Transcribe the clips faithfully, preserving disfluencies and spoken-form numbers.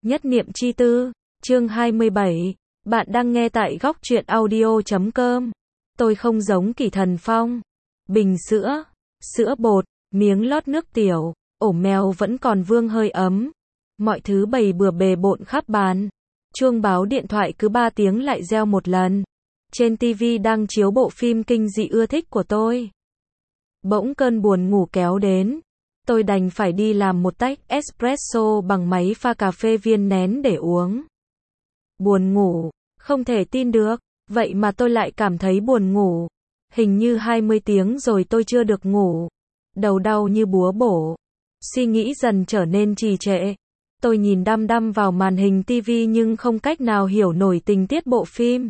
Nhất niệm chi tư, chương hai mươi bảy. Bạn đang nghe tại góc truyện audio chấm com. Tôi không giống Kỷ Thần Phong. Bình sữa, sữa bột, miếng lót nước tiểu, ổ mèo vẫn còn vương hơi ấm. Mọi thứ bày bừa bề bộn khắp bàn. Chuông báo điện thoại cứ ba tiếng lại reo một lần. Trên ti vi đang chiếu bộ phim kinh dị ưa thích của tôi. Bỗng cơn buồn ngủ kéo đến. Tôi đành phải đi làm một tách espresso bằng máy pha cà phê viên nén để uống. Buồn ngủ, không thể tin được, vậy mà tôi lại cảm thấy buồn ngủ. Hình như hai mươi tiếng rồi tôi chưa được ngủ. Đầu đau như búa bổ. Suy nghĩ dần trở nên trì trệ. Tôi nhìn đăm đăm vào màn hình ti vi nhưng không cách nào hiểu nổi tình tiết bộ phim.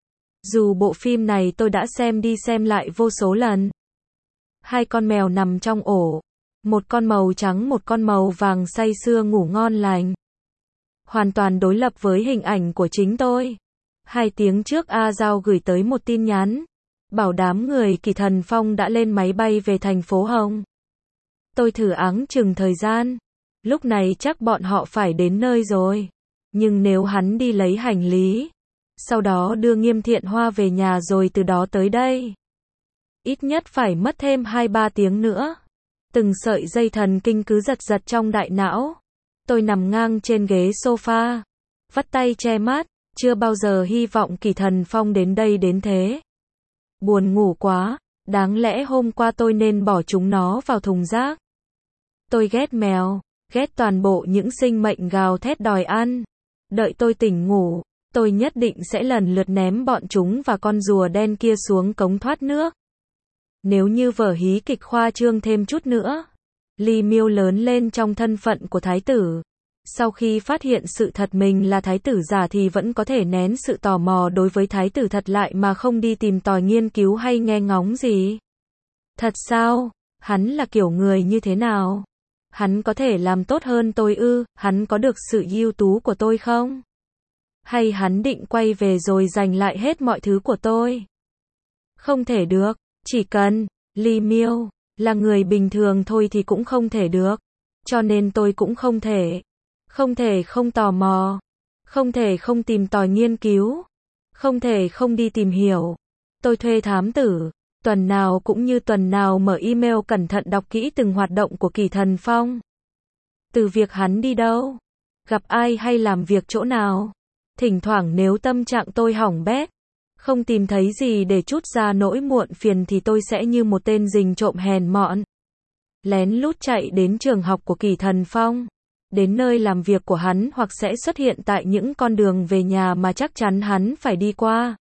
Dù bộ phim này tôi đã xem đi xem lại vô số lần. Hai con mèo nằm trong ổ. Một con màu trắng, một con màu vàng say sưa ngủ ngon lành. Hoàn toàn đối lập với hình ảnh của chính tôi. Hai tiếng trước A Giao gửi tới một tin nhắn. Bảo đám người Kỷ Thần Phong đã lên máy bay về thành phố Hồng. Tôi thử áng chừng thời gian. Lúc này chắc bọn họ phải đến nơi rồi. Nhưng nếu hắn đi lấy hành lý, sau đó đưa Nghiêm Thiện Hoa về nhà rồi từ đó tới đây, ít nhất phải mất thêm hai ba tiếng nữa. Từng sợi dây thần kinh cứ giật giật trong đại não. Tôi nằm ngang trên ghế sofa, vắt tay che mắt, chưa bao giờ hy vọng Kỷ Thần Phong đến đây đến thế. Buồn ngủ quá, đáng lẽ hôm qua tôi nên bỏ chúng nó vào thùng rác. Tôi ghét mèo, ghét toàn bộ những sinh mệnh gào thét đòi ăn. Đợi tôi tỉnh ngủ, tôi nhất định sẽ lần lượt ném bọn chúng và con rùa đen kia xuống cống thoát nước. Nếu như vở hí kịch khoa trương thêm chút nữa, Ly Miêu lớn lên trong thân phận của thái tử. Sau khi phát hiện sự thật mình là thái tử giả thì vẫn có thể nén sự tò mò đối với thái tử thật lại mà không đi tìm tòi nghiên cứu hay nghe ngóng gì. Thật sao? Hắn là kiểu người như thế nào? Hắn có thể làm tốt hơn tôi ư? Hắn có được sự ưu tú của tôi không? Hay hắn định quay về rồi giành lại hết mọi thứ của tôi? Không thể được. Chỉ cần Ly Miêu là người bình thường thôi thì cũng không thể được. Cho nên tôi cũng không thể. Không thể không tò mò. Không thể không tìm tòi nghiên cứu. Không thể không đi tìm hiểu. Tôi thuê thám tử. Tuần nào cũng như tuần nào mở email cẩn thận đọc kỹ từng hoạt động của Kỷ Thần Phong. Từ việc hắn đi đâu, gặp ai hay làm việc chỗ nào. Thỉnh thoảng nếu tâm trạng tôi hỏng bét, không tìm thấy gì để trút ra nỗi muộn phiền thì tôi sẽ như một tên rình trộm hèn mọn, lén lút chạy đến trường học của Kỷ Thần Phong, đến nơi làm việc của hắn hoặc sẽ xuất hiện tại những con đường về nhà mà chắc chắn hắn phải đi qua.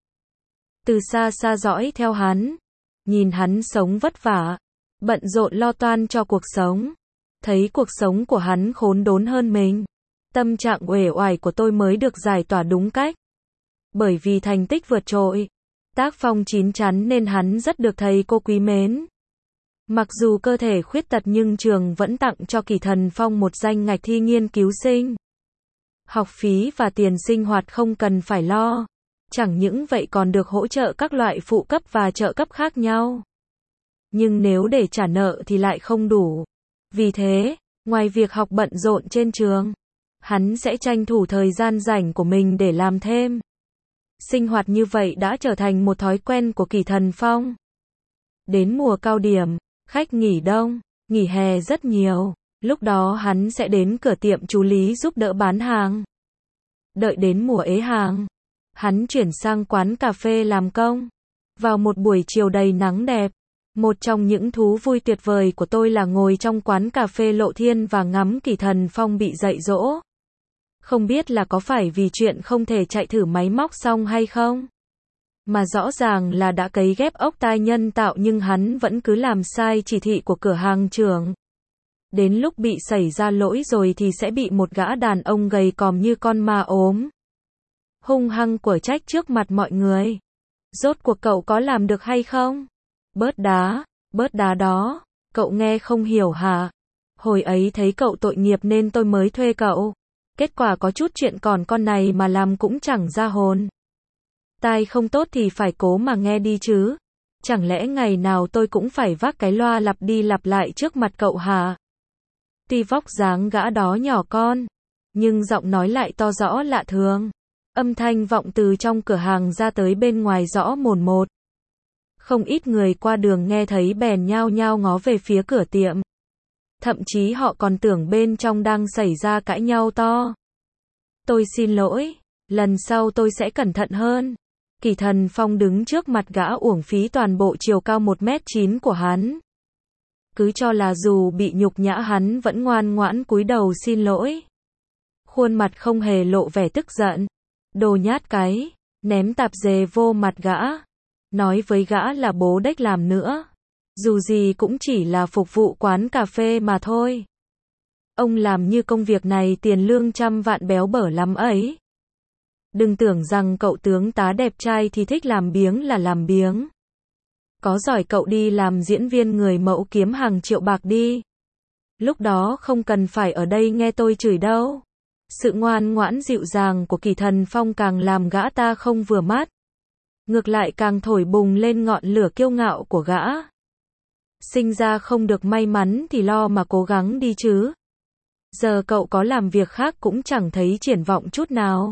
Từ xa xa dõi theo hắn, nhìn hắn sống vất vả, bận rộn lo toan cho cuộc sống, thấy cuộc sống của hắn khốn đốn hơn mình. Tâm trạng uể oải của tôi mới được giải tỏa đúng cách. Bởi vì thành tích vượt trội, tác phong chín chắn nên hắn rất được thầy cô quý mến. Mặc dù cơ thể khuyết tật nhưng trường vẫn tặng cho Kỷ Thần Phong một danh ngạch thi nghiên cứu sinh. Học phí và tiền sinh hoạt không cần phải lo. Chẳng những vậy còn được hỗ trợ các loại phụ cấp và trợ cấp khác nhau. Nhưng nếu để trả nợ thì lại không đủ. Vì thế, ngoài việc học bận rộn trên trường, hắn sẽ tranh thủ thời gian rảnh của mình để làm thêm. Sinh hoạt như vậy đã trở thành một thói quen của Kỷ Thần Phong. Đến mùa cao điểm, khách nghỉ đông, nghỉ hè rất nhiều. Lúc đó hắn sẽ đến cửa tiệm chú Lý giúp đỡ bán hàng. Đợi đến mùa ế hàng, hắn chuyển sang quán cà phê làm công. Vào một buổi chiều đầy nắng đẹp, một trong những thú vui tuyệt vời của tôi là ngồi trong quán cà phê Lộ Thiên và ngắm Kỷ Thần Phong bị dạy dỗ. Không biết là có phải vì chuyện không thể chạy thử máy móc xong hay không? Mà rõ ràng là đã cấy ghép ốc tai nhân tạo nhưng hắn vẫn cứ làm sai chỉ thị của cửa hàng trưởng. Đến lúc bị xảy ra lỗi rồi thì sẽ bị một gã đàn ông gầy còm như con ma ốm hung hăng quở trách trước mặt mọi người. Rốt cuộc cậu có làm được hay không? Bớt đá, bớt đá đó, cậu nghe không hiểu hả? Hồi ấy thấy cậu tội nghiệp nên tôi mới thuê cậu. Kết quả có chút chuyện còn con này mà làm cũng chẳng ra hồn. Tai không tốt thì phải cố mà nghe đi chứ. Chẳng lẽ ngày nào tôi cũng phải vác cái loa lặp đi lặp lại trước mặt cậu hả? Tuy vóc dáng gã đó nhỏ con, nhưng giọng nói lại to rõ lạ thường. Âm thanh vọng từ trong cửa hàng ra tới bên ngoài rõ mồn một. Không ít người qua đường nghe thấy bèn nhao nhao ngó về phía cửa tiệm. Thậm chí họ còn tưởng bên trong đang xảy ra cãi nhau to. Tôi xin lỗi, lần sau tôi sẽ cẩn thận hơn. Kỳ Thần Phong đứng trước mặt gã uổng phí toàn bộ chiều cao một mét chín của hắn. Cứ cho là dù bị nhục nhã hắn vẫn ngoan ngoãn cúi đầu xin lỗi. Khuôn mặt không hề lộ vẻ tức giận. Đồ nhát cái, ném tạp dề vô mặt gã. Nói với gã là bố đếch làm nữa. Dù gì cũng chỉ là phục vụ quán cà phê mà thôi. Ông làm như công việc này tiền lương trăm vạn béo bở lắm ấy. Đừng tưởng rằng cậu tướng tá đẹp trai thì thích làm biếng là làm biếng. Có giỏi cậu đi làm diễn viên người mẫu kiếm hàng triệu bạc đi. Lúc đó không cần phải ở đây nghe tôi chửi đâu. Sự ngoan ngoãn dịu dàng của Kỳ Thần Phong càng làm gã ta không vừa mắt. Ngược lại càng thổi bùng lên ngọn lửa kiêu ngạo của gã. Sinh ra không được may mắn thì lo mà cố gắng đi chứ. Giờ cậu có làm việc khác cũng chẳng thấy triển vọng chút nào.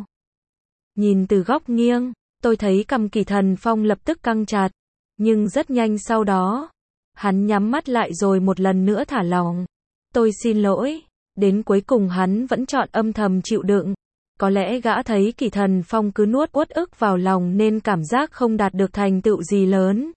Nhìn từ góc nghiêng, tôi thấy cằm Kỳ Thần Phong lập tức căng chặt. Nhưng rất nhanh sau đó, hắn nhắm mắt lại rồi một lần nữa thả lỏng. Tôi xin lỗi. Đến cuối cùng hắn vẫn chọn âm thầm chịu đựng. Có lẽ gã thấy Kỳ Thần Phong cứ nuốt uất ức vào lòng nên cảm giác không đạt được thành tựu gì lớn.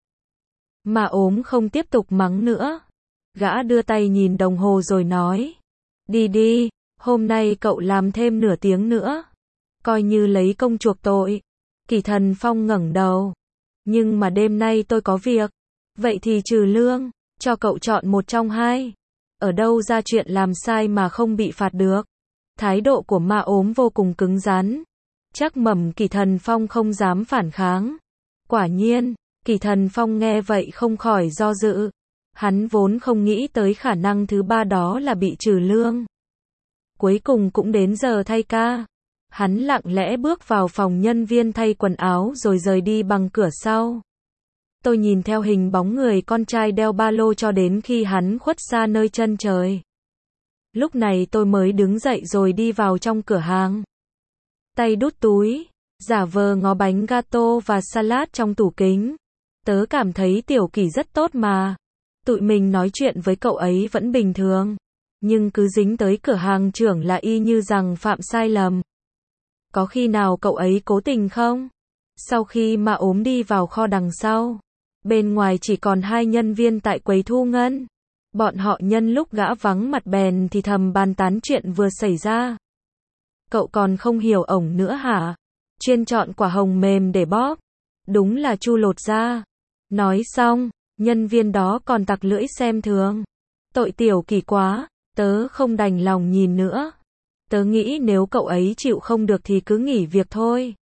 Mà ốm không tiếp tục mắng nữa. Gã đưa tay nhìn đồng hồ rồi nói. Đi đi, hôm nay cậu làm thêm nửa tiếng nữa. Coi như lấy công chuộc tội. Kỳ Thần Phong ngẩng đầu. Nhưng mà đêm nay tôi có việc. Vậy thì trừ lương, cho cậu chọn một trong hai. Ở đâu ra chuyện làm sai mà không bị phạt được. Thái độ của Ma Ốm vô cùng cứng rắn. Chắc mẩm Kỳ Thần Phong không dám phản kháng. Quả nhiên, Kỳ Thần Phong nghe vậy không khỏi do dự. Hắn vốn không nghĩ tới khả năng thứ ba đó là bị trừ lương. Cuối cùng cũng đến giờ thay ca. Hắn lặng lẽ bước vào phòng nhân viên thay quần áo rồi rời đi bằng cửa sau. Tôi nhìn theo hình bóng người con trai đeo ba lô cho đến khi hắn khuất xa nơi chân trời. Lúc này tôi mới đứng dậy rồi đi vào trong cửa hàng. Tay đút túi, giả vờ ngó bánh gato và salad trong tủ kính. Tớ cảm thấy Tiểu Kỳ rất tốt mà. Tụi mình nói chuyện với cậu ấy vẫn bình thường. Nhưng cứ dính tới cửa hàng trưởng là y như rằng phạm sai lầm. Có khi nào cậu ấy cố tình không? Sau khi Ma Ốm đi vào kho đằng sau, bên ngoài chỉ còn hai nhân viên tại quầy thu ngân. Bọn họ nhân lúc gã vắng mặt bèn thì thầm bàn tán chuyện vừa xảy ra. Cậu còn không hiểu ổng nữa hả? Chuyên chọn quả hồng mềm để bóp. Đúng là chu lột ra. Nói xong, nhân viên đó còn tặc lưỡi xem thường. Tội Tiểu Kỳ quá, tớ không đành lòng nhìn nữa. Tớ nghĩ nếu cậu ấy chịu không được thì cứ nghỉ việc thôi.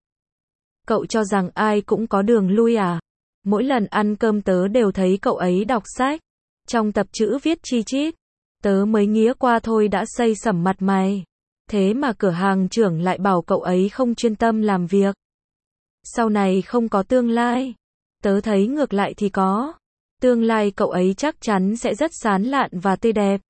Cậu cho rằng ai cũng có đường lui à? Mỗi lần ăn cơm tớ đều thấy cậu ấy đọc sách. Trong tập chữ viết chi chít. Tớ mới nghía qua thôi đã xây sẩm mặt mày. Thế mà cửa hàng trưởng lại bảo cậu ấy không chuyên tâm làm việc. Sau này không có tương lai. Tớ thấy ngược lại thì có. Tương lai cậu ấy chắc chắn sẽ rất sán lạn và tươi đẹp.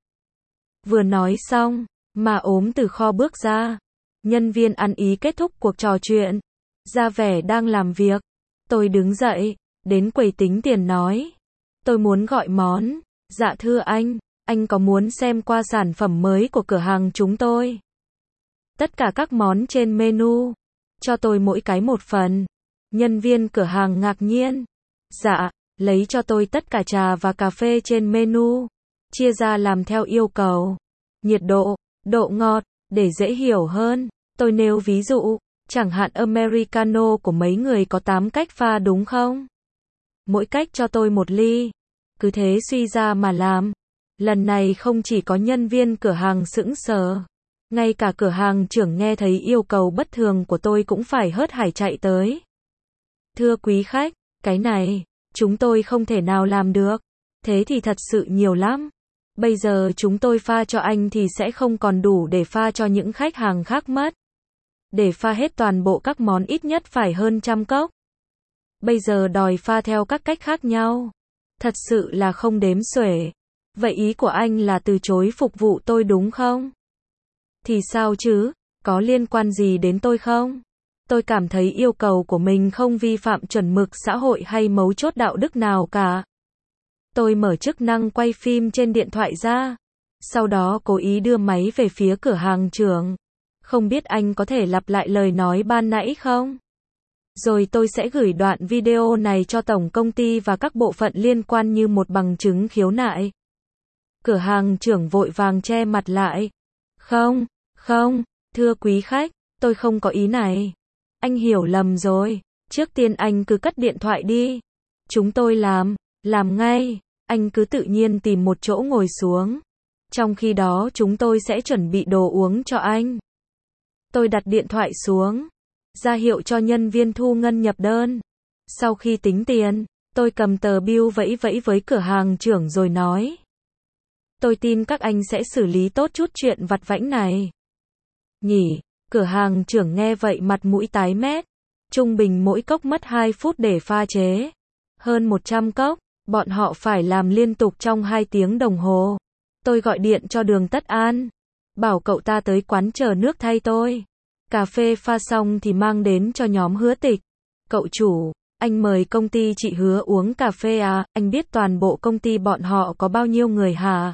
Vừa nói xong, Ma Ốm từ kho bước ra. Nhân viên ăn ý kết thúc cuộc trò chuyện. Ra vẻ đang làm việc. Tôi đứng dậy, đến quầy tính tiền nói. Tôi muốn gọi món. Dạ thưa anh, anh có muốn xem qua sản phẩm mới của cửa hàng chúng tôi? Tất cả các món trên menu. Cho tôi mỗi cái một phần. Nhân viên cửa hàng ngạc nhiên. Dạ, lấy cho tôi tất cả trà và cà phê trên menu. Chia ra làm theo yêu cầu. Nhiệt độ, độ ngọt, để dễ hiểu hơn. Tôi nêu ví dụ, chẳng hạn Americano của mấy người có tám cách pha đúng không? Mỗi cách cho tôi một ly. Cứ thế suy ra mà làm. Lần này không chỉ có nhân viên cửa hàng sững sờ. Ngay cả cửa hàng trưởng nghe thấy yêu cầu bất thường của tôi cũng phải hớt hải chạy tới. Thưa quý khách, cái này, chúng tôi không thể nào làm được. Thế thì thật sự nhiều lắm. Bây giờ chúng tôi pha cho anh thì sẽ không còn đủ để pha cho những khách hàng khác mất. Để pha hết toàn bộ các món ít nhất phải hơn trăm cốc. Bây giờ đòi pha theo các cách khác nhau. Thật sự là không đếm xuể. Vậy ý của anh là từ chối phục vụ tôi đúng không? Thì sao chứ, Có liên quan gì đến tôi không? Tôi cảm thấy yêu cầu của mình không vi phạm chuẩn mực xã hội hay mấu chốt đạo đức nào cả. Tôi mở chức năng quay phim trên điện thoại ra. Sau đó cố ý đưa máy về phía cửa hàng trưởng. Không biết anh có thể lặp lại lời nói ban nãy không? Rồi tôi sẽ gửi đoạn video này cho tổng công ty và các bộ phận liên quan như một bằng chứng khiếu nại. Cửa hàng trưởng vội vàng che mặt lại. Không, không, thưa quý khách, tôi không có ý này. Anh hiểu lầm rồi. Trước tiên anh cứ cất điện thoại đi. Chúng tôi làm, làm ngay. Anh cứ tự nhiên tìm một chỗ ngồi xuống. Trong khi đó chúng tôi sẽ chuẩn bị đồ uống cho anh. Tôi đặt điện thoại xuống, ra hiệu cho nhân viên thu ngân nhập đơn. Sau khi tính tiền, tôi cầm tờ bill vẫy vẫy với cửa hàng trưởng rồi nói. Tôi tin các anh sẽ xử lý tốt chút chuyện vặt vãnh này. Nhỉ, cửa hàng trưởng nghe vậy mặt mũi tái mét. Trung bình mỗi cốc mất hai phút để pha chế. Hơn một trăm cốc, bọn họ phải làm liên tục trong hai tiếng đồng hồ. Tôi gọi điện cho Đường Tất An. Bảo cậu ta tới quán chờ nước thay tôi. Cà phê pha xong thì mang đến cho nhóm Hứa Tịch. Cậu chủ, anh mời công ty chị Hứa uống cà phê à, anh biết toàn bộ công ty bọn họ có bao nhiêu người hả?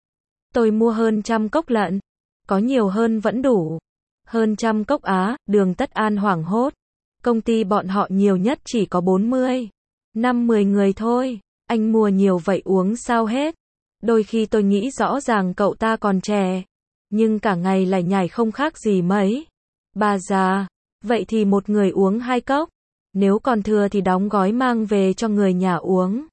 Tôi mua hơn trăm cốc lận. Có nhiều hơn vẫn đủ. Hơn trăm cốc á, Đường Tất An hoảng hốt. Công ty bọn họ nhiều nhất chỉ có bốn mươi, năm mươi người thôi. Anh mua nhiều vậy uống sao hết? Đôi khi tôi nghĩ rõ ràng cậu ta còn trẻ. Nhưng cả ngày lại nhảy không khác gì mấy. Bà già, vậy thì một người uống hai cốc. Nếu còn thừa thì đóng gói mang về cho người nhà uống.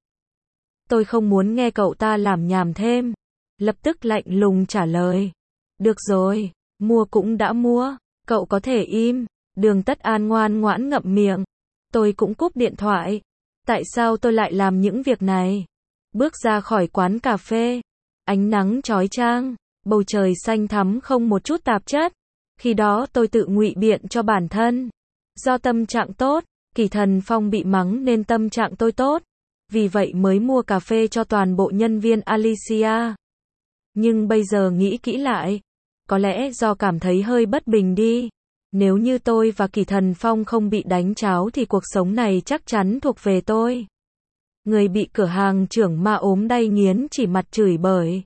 Tôi không muốn nghe cậu ta làm nhảm thêm. Lập tức lạnh lùng trả lời. Được rồi, mua cũng đã mua, cậu có thể im. Đường Tất An ngoan ngoãn ngậm miệng. Tôi cũng cúp điện thoại. Tại sao tôi lại làm những việc này? Bước ra khỏi quán cà phê. Ánh nắng chói chang. Bầu trời xanh thắm không một chút tạp chất. Khi đó tôi tự ngụy biện cho bản thân. Do tâm trạng tốt, Kỳ Thần Phong bị mắng nên tâm trạng tôi tốt. Vì vậy mới mua cà phê cho toàn bộ nhân viên Alicia. Nhưng bây giờ nghĩ kỹ lại. Có lẽ do cảm thấy hơi bất bình đi. Nếu như tôi và Kỳ Thần Phong không bị đánh tráo thì cuộc sống này chắc chắn thuộc về tôi. Người bị cửa hàng trưởng ma ốm đay nghiến chỉ mặt chửi bới.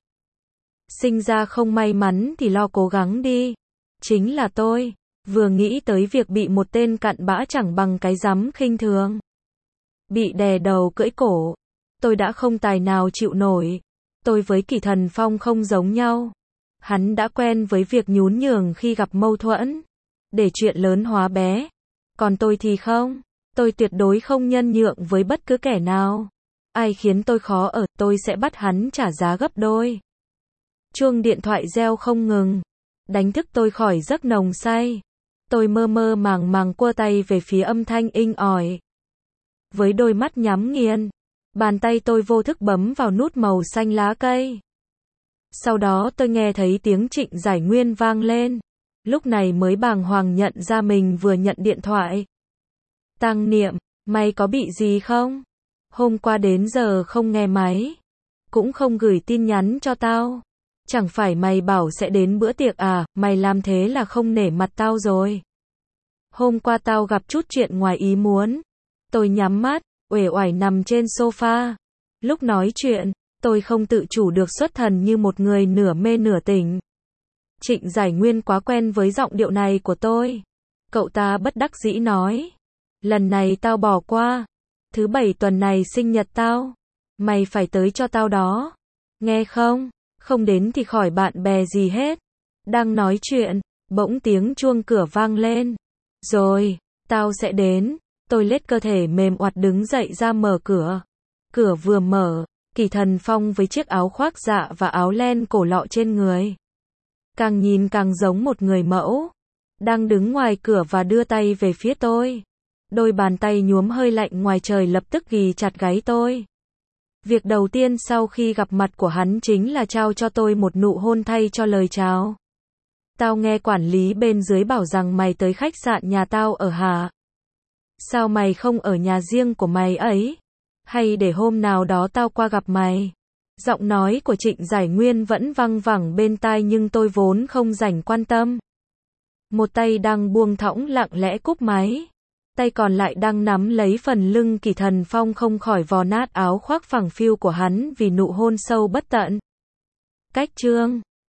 Sinh ra không may mắn thì lo cố gắng đi. Chính là tôi. Vừa nghĩ tới việc bị một tên cặn bã chẳng bằng cái rắm khinh thường. Bị đè đầu cưỡi cổ. Tôi đã không tài nào chịu nổi. Tôi với Kỳ Thần Phong không giống nhau. Hắn đã quen với việc nhún nhường khi gặp mâu thuẫn. Để chuyện lớn hóa bé. Còn tôi thì không. Tôi tuyệt đối không nhân nhượng với bất cứ kẻ nào. Ai khiến tôi khó ở, tôi sẽ bắt hắn trả giá gấp đôi. Chuông điện thoại reo không ngừng. Đánh thức tôi khỏi giấc nồng say. Tôi mơ mơ màng màng cua tay về phía âm thanh inh ỏi. Với đôi mắt nhắm nghiền, bàn tay tôi vô thức bấm vào nút màu xanh lá cây. Sau đó tôi nghe thấy tiếng Trịnh Giải Nguyên vang lên. Lúc này mới bàng hoàng nhận ra mình vừa nhận điện thoại. Tăng Niệm, mày có bị gì không? Hôm qua đến giờ không nghe máy. Cũng không gửi tin nhắn cho tao. Chẳng phải mày bảo sẽ đến bữa tiệc à, mày làm thế là không nể mặt tao rồi. Hôm qua tao gặp chút chuyện ngoài ý muốn. Tôi nhắm mắt, uể oải nằm trên sofa. Lúc nói chuyện, tôi không tự chủ được xuất thần như một người nửa mê nửa tỉnh. Trịnh Giải Nguyên quá quen với giọng điệu này của tôi. Cậu ta bất đắc dĩ nói. Lần này tao bỏ qua. Thứ bảy tuần này sinh nhật tao. Mày phải tới cho tao đó. Nghe không? Không đến thì khỏi bạn bè gì hết. Đang nói chuyện, bỗng tiếng chuông cửa vang lên. Rồi, tao sẽ đến. Tôi lết cơ thể mềm oặt đứng dậy ra mở cửa. Cửa vừa mở, Kỳ Thần Phong với chiếc áo khoác dạ và áo len cổ lọ trên người. Càng nhìn càng giống một người mẫu. Đang đứng ngoài cửa và đưa tay về phía tôi. Đôi bàn tay nhuốm hơi lạnh ngoài trời lập tức ghì chặt gáy tôi. Việc đầu tiên sau khi gặp mặt của hắn chính là trao cho tôi một nụ hôn thay cho lời chào. Tao nghe quản lý bên dưới bảo rằng mày tới khách sạn nhà tao ở hả? Sao mày không ở nhà riêng của mày ấy? Hay để hôm nào đó tao qua gặp mày? Giọng nói của Trịnh Giải Nguyên vẫn văng vẳng bên tai nhưng tôi vốn không rảnh quan tâm. Một tay đang buông thõng lặng lẽ cúp máy. Tay còn lại đang nắm lấy phần lưng Kỳ Thần Phong không khỏi vò nát áo khoác phẳng phiu của hắn vì nụ hôn sâu bất tận. Cách chương